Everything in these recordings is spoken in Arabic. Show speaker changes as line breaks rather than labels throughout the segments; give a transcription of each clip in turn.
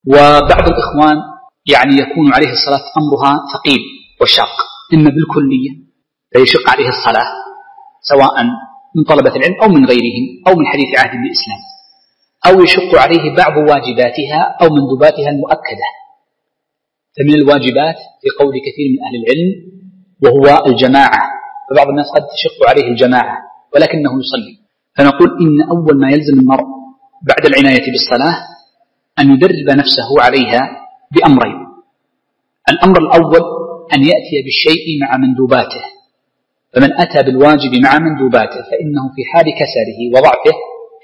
وبعض الإخوان يعني يكون عليه الصلاة أمرها ثقيل وشاق، إما بالكلية فيشق عليه الصلاة سواء من طلبة العلم أو من غيرهم أو من حديث عهد بالإسلام، أو يشق عليه بعض واجباتها أو مندوباتها المؤكدة. فمن الواجبات في قول كثير من أهل العلم وهو الجماعة، فبعض الناس قد تشق عليه الجماعة ولكنه يصلي، فنقول إن أول ما يلزم المرء بعد العناية بالصلاة أن يدرب نفسه عليها بأمرين. الأمر الأول أن يأتي بالشيء مع مندوباته، فمن أتى بالواجب مع مندوباته فإنه في حال كسله وضعفه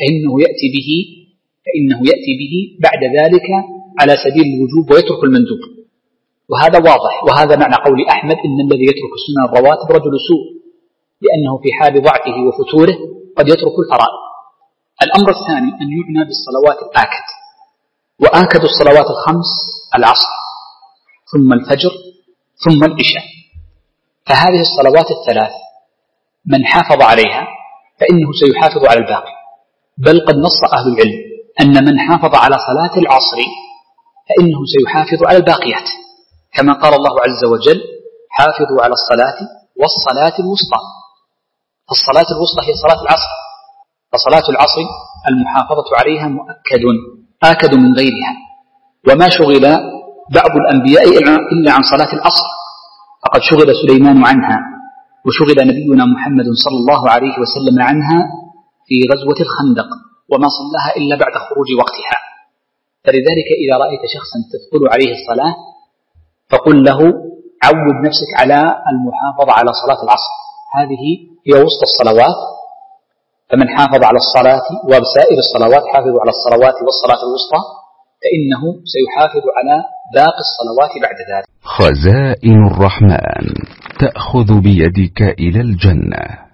فإنه يأتي به بعد ذلك على سبيل الوجوب ويترك المندوب، وهذا واضح. وهذا معنى قول أحمد إن الذي يترك السنن الرواتب رجل سوء، لأنه في حال ضعفه وفتوره قد يترك الفرائض. الأمر الثاني أن يعنى بالصلوات الآكد، وآكد الصلوات الخمس العصر ثم الفجر ثم العشاء، فهذه الصلوات الثلاث من حافظ عليها فإنه سيحافظ على الباقي، بل قد نص أهل العلم أن من حافظ على صلاة العصر فإنه سيحافظ على الباقيات، كما قال الله عز وجل حافظوا على الصلاة والصلاة الوسطى. الصلاة الوسطى هي صلاة العصر، فصلاة العصر المحافظة عليها آكد من غيرها. وما شغل بعض الأنبياء إلا عن صلاة العصر، فقد شغل سليمان عنها، وشغل نبينا محمد صلى الله عليه وسلم عنها في غزوة الخندق، وما صلاها إلا بعد خروج وقتها. فلذلك إذا رأيت شخصا تثقل عليه الصلاة فقل له عود نفسك على المحافظة على صلاة العصر، هذه هي وسط الصلوات، فمن حافظ على الصلاة وسائر الصلوات حافظوا على الصلوات والصلاة الوسطى فإنه سيحافظ على باقي الصلوات بعد ذلك.
خزائن الرحمن تأخذ بيدك إلى الجنة.